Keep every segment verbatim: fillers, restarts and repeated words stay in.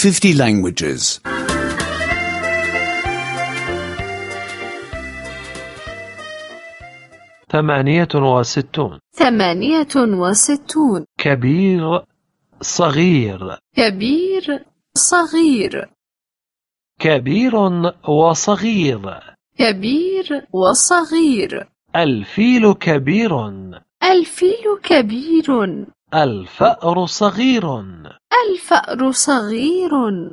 fifty languages. ثمانية وستون. ثمانية وستون. كبير صغير. كبير صغير. كبير وصغير. كبير وصغير. الفيل كبير. الفيل كبير. الفأر صغير. الفأر صغير.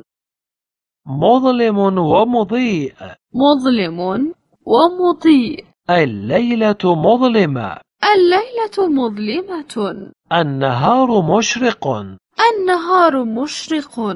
مظلم ومضيء. مظلم ومضيء. الليلة مظلمة. الليلة مظلمة. النهار مشرق. النهار مشرق.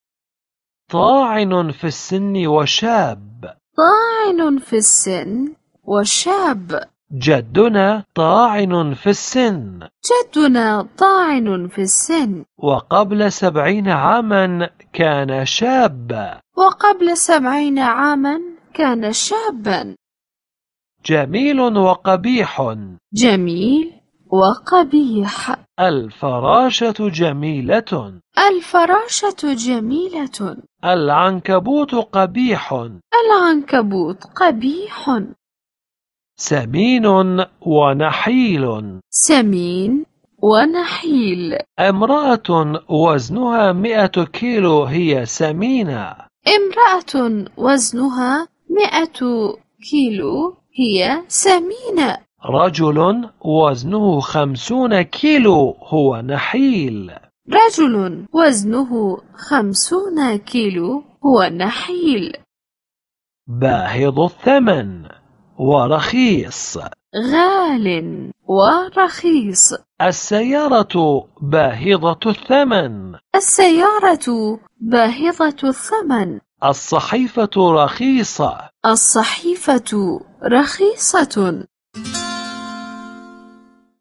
طاعن في السن وشاب. طاعن في السن وشاب. جدنا طاعن في السن. جدنا طاعن في السن. وقبل سبعين عاما كان شابا. وقبل سبعين عاما كان شابا. جميل وقبيح. جميل وقبيح. الفراشة جميلة. الفراشة جميلة. العنكبوت قبيح. العنكبوت قبيح. سمين ونحيل. سمين ونحيل. امرأة وزنها مئة كيلو هي سمينة. امرأة وزنها مئة كيلو هي سمينة. رجل وزنه خمسون كيلو هو نحيل. رجل وزنه خمسون كيلو هو نحيل. باهظ الثمن ورخيص. غال ورخيص. السيارة باهظة الثمن. السيارة باهظة الثمن. الصحيفة رخيصة. الصحيفة رخيصة.